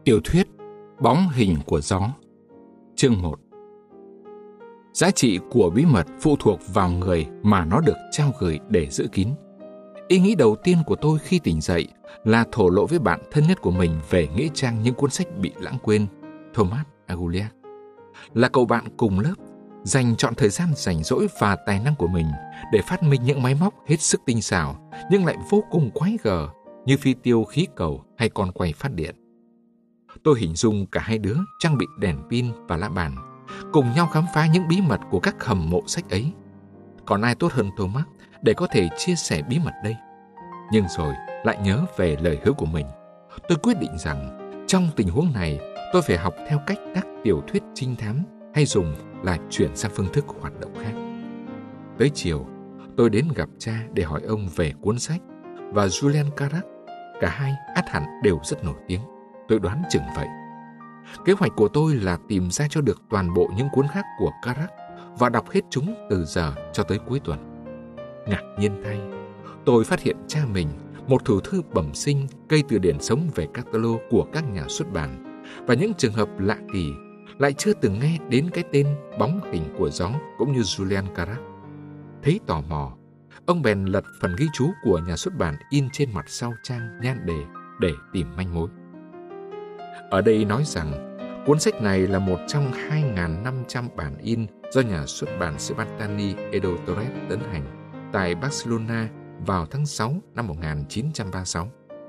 Tiểu thuyết Bóng hình của gió. Chương 1. Giá trị của bí mật phụ thuộc vào người mà nó được trao gửi để giữ kín. Ý nghĩ đầu tiên của tôi khi tỉnh dậy là thổ lộ với bạn thân nhất của mình về nghĩa trang những cuốn sách bị lãng quên, Thomas Aguliak. Là cậu bạn cùng lớp, dành trọn thời gian rảnh rỗi và tài năng của mình để phát minh những máy móc hết sức tinh xảo nhưng lại vô cùng quái gở như phi tiêu khí cầu hay con quay phát điện. Tôi hình dung cả hai đứa trang bị đèn pin và la bàn, cùng nhau khám phá những bí mật của các hầm mộ sách ấy. Còn ai tốt hơn Thomas để có thể chia sẻ bí mật đây? Nhưng rồi lại nhớ về lời hứa của mình. Tôi quyết định rằng trong tình huống này tôi phải học theo cách các tiểu thuyết trinh thám hay dùng là chuyển sang phương thức hoạt động khác. Tới chiều, tôi đến gặp cha để hỏi ông về cuốn sách và Julian Carac. Cả hai ắt hẳn đều rất nổi tiếng. Tôi đoán chừng vậy. Kế hoạch của tôi là tìm ra cho được toàn bộ những cuốn khác của Carac và đọc hết chúng từ giờ cho tới cuối tuần. Ngạc nhiên thay, tôi phát hiện cha mình, một thủ thư bẩm sinh, cây từ điển sống về catalog của các nhà xuất bản và những trường hợp lạ kỳ, lại chưa từng nghe đến cái tên Bóng hình của gió cũng như Julian Carac. Thấy tò mò, ông bèn lật phần ghi chú của nhà xuất bản in trên mặt sau trang nhan đề để tìm manh mối. Ở đây nói rằng cuốn sách này là một trong 2.500 bản in do nhà xuất bản Sebastiani Editores tấn hành tại Barcelona vào tháng 6 năm 1936.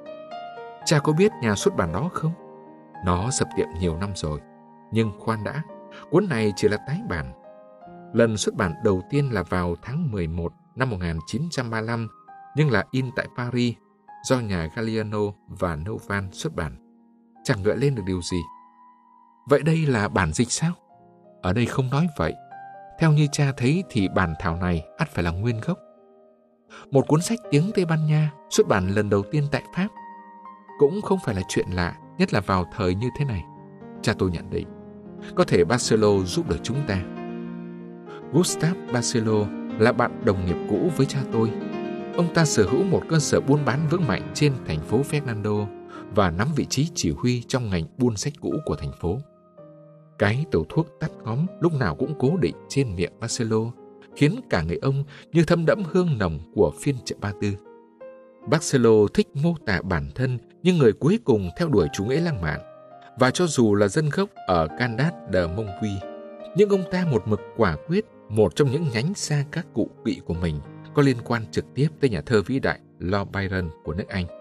Cha có biết nhà xuất bản đó không? Nó sập tiệm nhiều năm rồi. Nhưng khoan đã, cuốn này chỉ là tái bản. Lần xuất bản đầu tiên là vào tháng 11 năm 1935, nhưng là in tại Paris do nhà Galliano và Novan xuất bản. Chẳng gợi lên được điều gì. Vậy đây là bản dịch sao? Ở đây không nói vậy. Theo như cha thấy thì bản thảo này ắt phải là nguyên gốc. Một cuốn sách tiếng Tây Ban Nha xuất bản lần đầu tiên tại Pháp cũng không phải là chuyện lạ, nhất là vào thời như thế này. Cha tôi nhận định có thể Barcelo giúp được chúng ta. Gustave Barcelo là bạn đồng nghiệp cũ với cha tôi. Ông ta sở hữu một cơ sở buôn bán vững mạnh trên thành phố Fernando và nắm vị trí chỉ huy trong ngành buôn sách cũ của thành phố. Cái tẩu thuốc tắt ngóm lúc nào cũng cố định trên miệng Barcelo, khiến cả người ông như thấm đẫm hương nồng của phiên chợ Ba Tư. Barcelo thích mô tả bản thân như người cuối cùng theo đuổi chủ nghĩa lãng mạn, và cho dù là dân gốc ở Candat de Montjuïc, nhưng ông ta một mực quả quyết một trong những nhánh xa các cụ kỵ của mình có liên quan trực tiếp tới nhà thơ vĩ đại Lord Byron của nước Anh.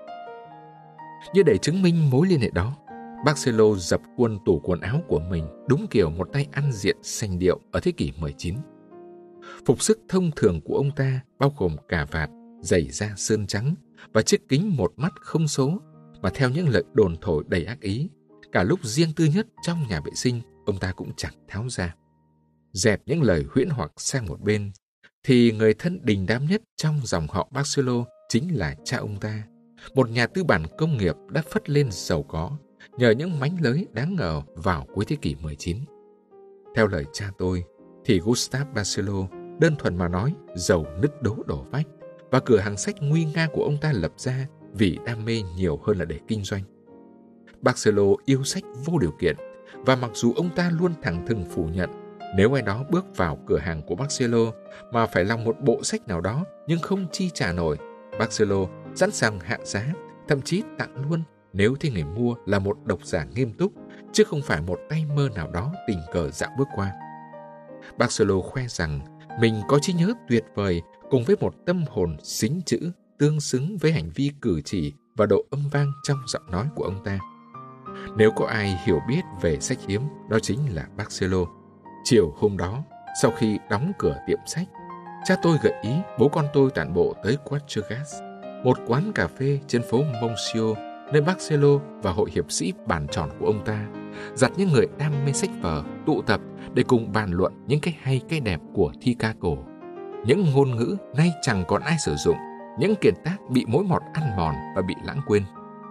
Như để chứng minh mối liên hệ đó, Barcelo dập khuôn tủ quần áo của mình đúng kiểu một tay ăn diện sành điệu ở thế kỷ 19. Phục sức thông thường của ông ta bao gồm cà vạt, giày da sơn trắng và chiếc kính một mắt không số, mà theo những lời đồn thổi đầy ác ý, cả lúc riêng tư nhất trong nhà vệ sinh ông ta cũng chẳng tháo ra. Dẹp những lời huyễn hoặc sang một bên, thì người thân đình đám nhất trong dòng họ Barcelo chính là cha ông ta, một nhà tư bản công nghiệp đã phất lên giàu có nhờ những mánh lới đáng ngờ vào cuối thế kỷ 19. Theo lời cha tôi, thì Gustave Barcelo đơn thuần mà nói giàu nứt đố đổ vách, và cửa hàng sách nguy nga của ông ta lập ra vì đam mê nhiều hơn là để kinh doanh. Barcelo yêu sách vô điều kiện, và mặc dù ông ta luôn thẳng thừng phủ nhận nếu ai đó bước vào cửa hàng của Barcelo mà phải lòng một bộ sách nào đó nhưng không chi trả nổi, Barcelo sẵn sàng hạ giá, thậm chí tặng luôn nếu thấy người mua là một độc giả nghiêm túc, chứ không phải một tay mơ nào đó tình cờ dạo bước qua. Barcelo khoe rằng mình có trí nhớ tuyệt vời cùng với một tâm hồn xính chữ tương xứng với hành vi cử chỉ và độ âm vang trong giọng nói của ông ta. Nếu có ai hiểu biết về sách hiếm, đó chính là Barcelo. Chiều hôm đó, sau khi đóng cửa tiệm sách, cha tôi gợi ý bố con tôi tản bộ tới Quatregas, một quán cà phê trên phố Monsieur, nơi Barcelo và hội hiệp sĩ bàn tròn của ông ta dắt những người đam mê sách vở tụ tập để cùng bàn luận những cái hay cái đẹp của thi ca cổ, những ngôn ngữ nay chẳng còn ai sử dụng, những kiệt tác bị mối mọt ăn mòn và bị lãng quên.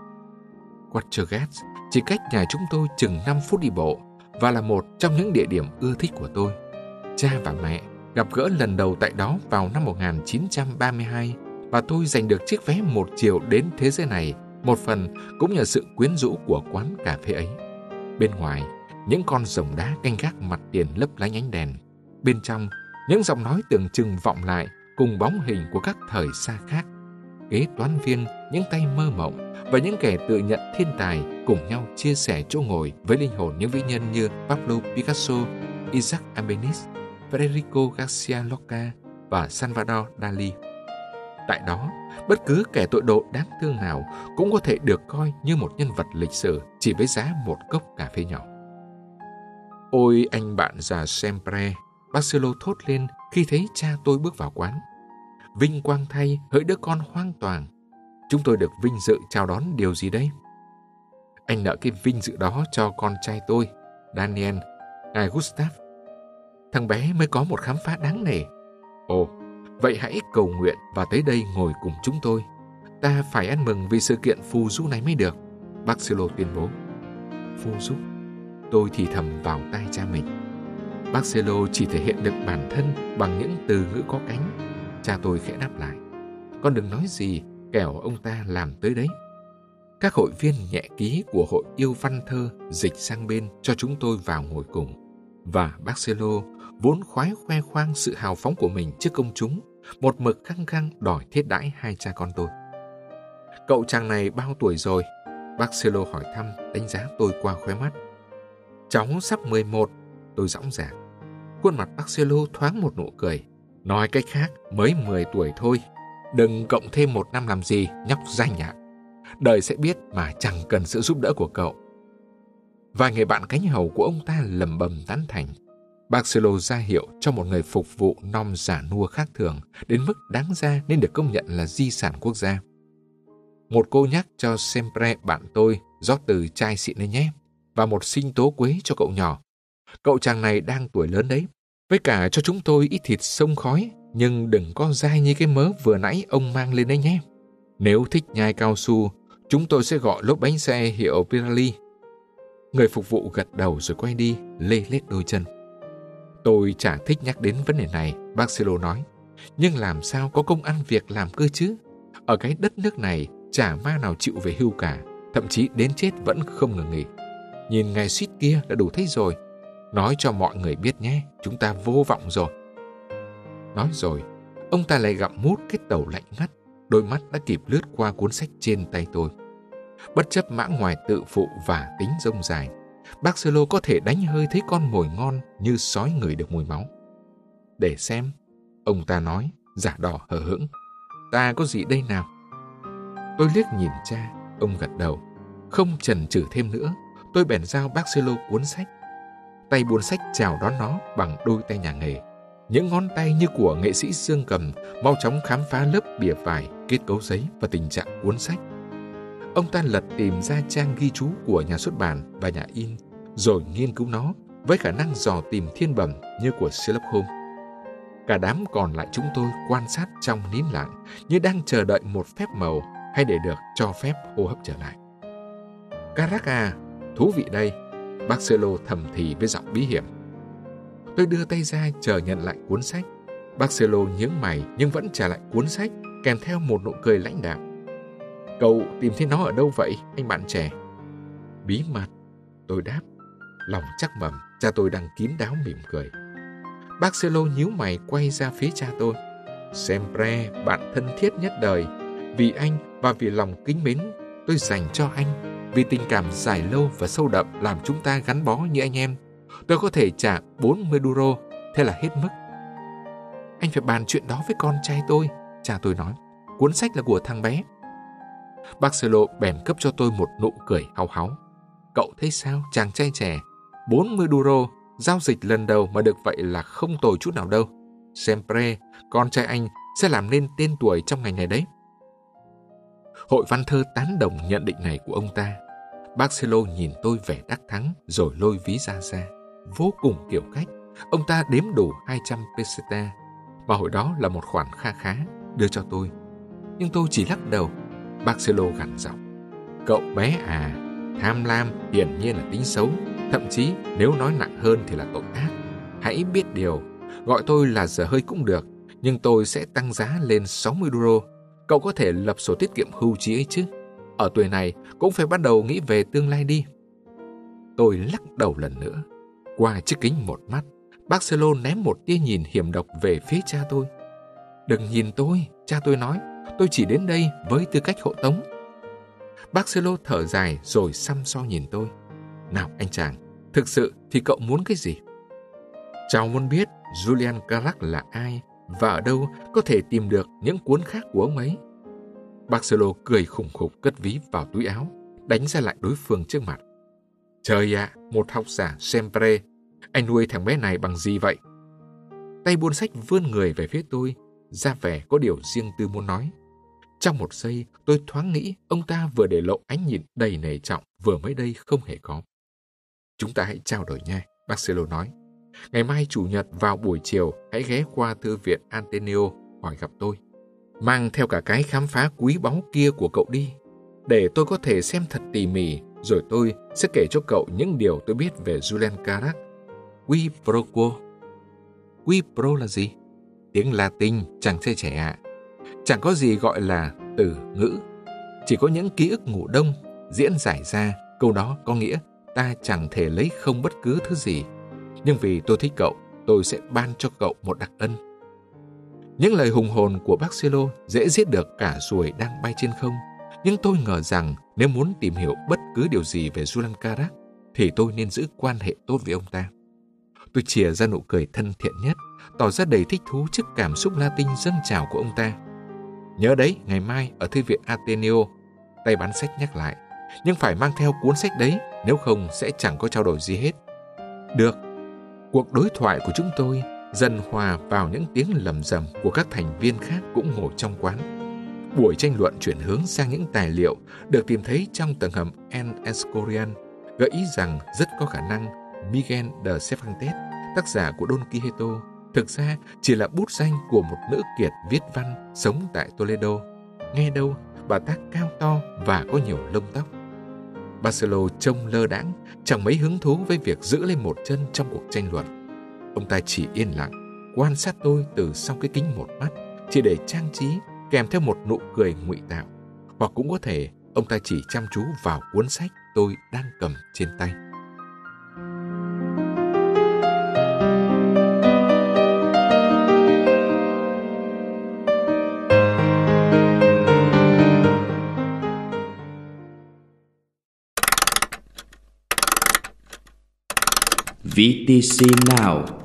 Quatregas chỉ cách nhà chúng tôi chừng 5 phút đi bộ và là một trong những địa điểm ưa thích của tôi. Cha và mẹ gặp gỡ lần đầu tại đó vào năm 1932 và tôi giành được chiếc vé một chiều đến thế giới này một phần cũng nhờ sự quyến rũ của quán cà phê ấy. Bên ngoài, những con rồng đá canh gác mặt tiền lấp lánh ánh đèn. Bên trong, những giọng nói tưởng chừng vọng lại cùng bóng hình của các thời xa khác. Kế toán viên, những tay mơ mộng và những kẻ tự nhận thiên tài cùng nhau chia sẻ chỗ ngồi với linh hồn những vĩ nhân như Pablo Picasso, Isaac Albéniz, Federico Garcia Lorca và Salvador Dali. Tại đó, bất cứ kẻ tội đồ đáng thương nào cũng có thể được coi như một nhân vật lịch sử chỉ với giá một cốc cà phê nhỏ. Ôi anh bạn già Sempre, Barcelo thốt lên khi thấy cha tôi bước vào quán. Vinh quang thay, hỡi đứa con hoang toàng. Chúng tôi được vinh dự chào đón điều gì đây? Anh nợ cái vinh dự đó cho con trai tôi, Daniel, ngài Gustav. Thằng bé mới có một khám phá đáng nể. Ồ, vậy hãy cầu nguyện và tới đây ngồi cùng chúng tôi. Ta phải ăn mừng vì sự kiện phù du này mới được, Barcelo tuyên bố. Phù du? Tôi thì thầm vào tai cha mình. Barcelo chỉ thể hiện được bản thân bằng những từ ngữ có cánh. Cha tôi khẽ đáp lại. Con đừng nói gì, kẻo ông ta làm tới đấy. Các hội viên nhẹ ký của hội yêu văn thơ dịch sang bên cho chúng tôi vào ngồi cùng. Và Barcelo, vốn khoái khoe khoang sự hào phóng của mình trước công chúng, một mực khăng khăng đòi thiết đãi hai cha con tôi. Cậu chàng này bao tuổi rồi? Barcelo hỏi thăm, đánh giá tôi qua khóe mắt. Cháu sắp 11, tôi dõng dạc. Khuôn mặt Barcelo thoáng một nụ cười. Nói cách khác, mới 10 tuổi thôi. Đừng cộng thêm 1 năm làm gì, nhóc danh ạ. Đời sẽ biết mà chẳng cần sự giúp đỡ của cậu. Vài người bạn cánh hầu của ông ta lẩm bẩm tán thành. Barcelo ra hiệu cho một người phục vụ nom giả nua khác thường, đến mức đáng ra nên được công nhận là di sản quốc gia. Một cô nhắc cho Sempre bạn tôi rót từ chai xịn lên nhé, và một sinh tố quế cho cậu nhỏ. Cậu chàng này đang tuổi lớn đấy. Với cả cho chúng tôi ít thịt sông khói, nhưng đừng có dai như cái mớ vừa nãy ông mang lên đấy nhé. Nếu thích nhai cao su, chúng tôi sẽ gọi lốp bánh xe hiệu Pirelli. Người phục vụ gật đầu rồi quay đi, lê lết đôi chân. Tôi chả thích nhắc đến vấn đề này, Barcelo nói. Nhưng làm sao có công ăn việc làm cơ chứ? Ở cái đất nước này, chả ma nào chịu về hưu cả, thậm chí đến chết vẫn không ngừng nghỉ. Nhìn ngài suýt kia đã đủ thấy rồi. Nói cho mọi người biết nhé, chúng ta vô vọng rồi. Nói rồi, ông ta lại gặm mút cái tàu lạnh ngắt, đôi mắt đã kịp lướt qua cuốn sách trên tay tôi. Bất chấp mã ngoài tự phụ và tính rông dài, Barcelo có thể đánh hơi thấy con mồi ngon như sói ngửi được mùi máu. Để xem, ông ta nói, giả đò hờ hững. Ta có gì đây nào? Tôi liếc nhìn cha, ông gật đầu. Không chần chừ thêm nữa, tôi bèn giao Barcelo cuốn sách. Tay buôn sách chào đón nó bằng đôi tay nhà nghề. Những ngón tay như của nghệ sĩ dương cầm mau chóng khám phá lớp bìa vải, kết cấu giấy và tình trạng cuốn sách. Ông ta lật tìm ra trang ghi chú của nhà xuất bản và nhà in, rồi nghiên cứu nó với khả năng dò tìm thiên bẩm như của Sherlock Holmes. Cả đám còn lại chúng tôi quan sát trong nín lặng như đang chờ đợi một phép màu hay để được cho phép hô hấp trở lại. Carac à, thú vị đây, Barcelo thầm thì với giọng bí hiểm. Tôi đưa tay ra chờ nhận lại cuốn sách. Barcelo nhướng mày nhưng vẫn trả lại cuốn sách, kèm theo một nụ cười lãnh đạm. Cậu tìm thấy nó ở đâu vậy, anh bạn trẻ? Bí mật, tôi đáp. Lòng chắc mẩm, cha tôi đang kín đáo mỉm cười. Barcelo nhíu mày quay ra phía cha tôi. Sempre, bạn thân thiết nhất đời. Vì anh và vì lòng kính mến tôi dành cho anh, vì tình cảm dài lâu và sâu đậm làm chúng ta gắn bó như anh em, tôi có thể trả 40 đô, thế là hết mức. Anh phải bàn chuyện đó với con trai tôi, cha tôi nói. Cuốn sách là của thằng bé. Barcelo bèn cấp cho tôi một nụ cười háo háo. Cậu thấy sao, chàng trai trẻ? 40 đô, giao dịch lần đầu mà được vậy là không tồi chút nào đâu. Sempre, con trai anh sẽ làm nên tên tuổi trong ngành này đấy. Hội văn thơ tán đồng nhận định này của ông ta. Barcelo nhìn tôi vẻ đắc thắng rồi lôi ví ra. Vô cùng kiểu cách, ông ta đếm đủ 200 peseta, mà hồi đó là một khoản kha khá, đưa cho tôi. Nhưng tôi chỉ lắc đầu. Barcelo gằn giọng. Cậu bé à, tham lam hiển nhiên là tính xấu, thậm chí nếu nói nặng hơn thì là tội ác. Hãy biết điều, gọi tôi là dở hơi cũng được, nhưng tôi sẽ tăng giá lên 60 đô. Cậu có thể lập sổ tiết kiệm hưu trí ấy chứ. Ở tuổi này cũng phải bắt đầu nghĩ về tương lai đi. Tôi lắc đầu lần nữa. Qua chiếc kính một mắt, Barcelo ném một tia nhìn hiểm độc về phía cha tôi. Đừng nhìn tôi, cha tôi nói. Tôi chỉ đến đây với tư cách hộ tống. Barcelo thở dài rồi săm so nhìn tôi. Nào anh chàng, thực sự thì cậu muốn cái gì? Cháu muốn biết Julian Carac là ai và ở đâu có thể tìm được những cuốn khác của ông ấy. Barcelo cười khủng khục cất ví vào túi áo, đánh ra lại đối phương trước mặt. Trời ạ, một học giả sempre, anh nuôi thằng bé này bằng gì vậy? Tay buôn sách vươn người về phía tôi, ra vẻ có điều riêng tư muốn nói. Trong một giây, tôi thoáng nghĩ ông ta vừa để lộ ánh nhìn đầy nể trọng vừa mới đây không hề có. Chúng ta hãy trao đổi nha, Barcelo nói. Ngày mai Chủ nhật vào buổi chiều hãy ghé qua thư viện Ateneo hỏi gặp tôi. Mang theo cả cái khám phá quý báu kia của cậu đi, để tôi có thể xem thật tỉ mỉ, rồi tôi sẽ kể cho cậu những điều tôi biết về Julian Carac. Qui pro quo. Qui pro là gì? Tiếng Latin, chàng trai trẻ ạ. Chẳng có gì gọi là từ ngữ. Chỉ có những ký ức ngủ đông, diễn giải ra, câu đó có nghĩa ta chẳng thể lấy không bất cứ thứ gì. Nhưng vì tôi thích cậu, tôi sẽ ban cho cậu một đặc ân. Những lời hùng hồn của Barcelo dễ giết được cả ruồi đang bay trên không. Nhưng tôi ngờ rằng nếu muốn tìm hiểu bất cứ điều gì về Julian Carac, thì tôi nên giữ quan hệ tốt với ông ta. Tôi chìa ra nụ cười thân thiện nhất, tỏ ra đầy thích thú trước cảm xúc Latin dâng trào của ông ta. Nhớ đấy, ngày mai ở thư viện Ateneo, tay bán sách nhắc lại. Nhưng phải mang theo cuốn sách đấy, nếu không sẽ chẳng có trao đổi gì hết. Được. Cuộc đối thoại của chúng tôi dần hòa vào những tiếng lầm rầm của các thành viên khác cũng ngồi trong quán. Buổi tranh luận chuyển hướng sang những tài liệu được tìm thấy trong tầng hầm El Escorial, gợi ý rằng rất có khả năng Miguel de Cervantes, tác giả của Don Quixote, thực ra chỉ là bút danh của một nữ kiệt viết văn sống tại Toledo. Nghe đâu, bà ta cao to và có nhiều lông tóc. Barcelo trông lơ đãng, chẳng mấy hứng thú với việc giữ lên một chân trong cuộc tranh luận. Ông ta chỉ yên lặng, quan sát tôi từ sau cái kính một mắt, chỉ để trang trí, kèm theo một nụ cười ngụy tạo. Hoặc cũng có thể, ông ta chỉ chăm chú vào cuốn sách tôi đang cầm trên tay. VTC Now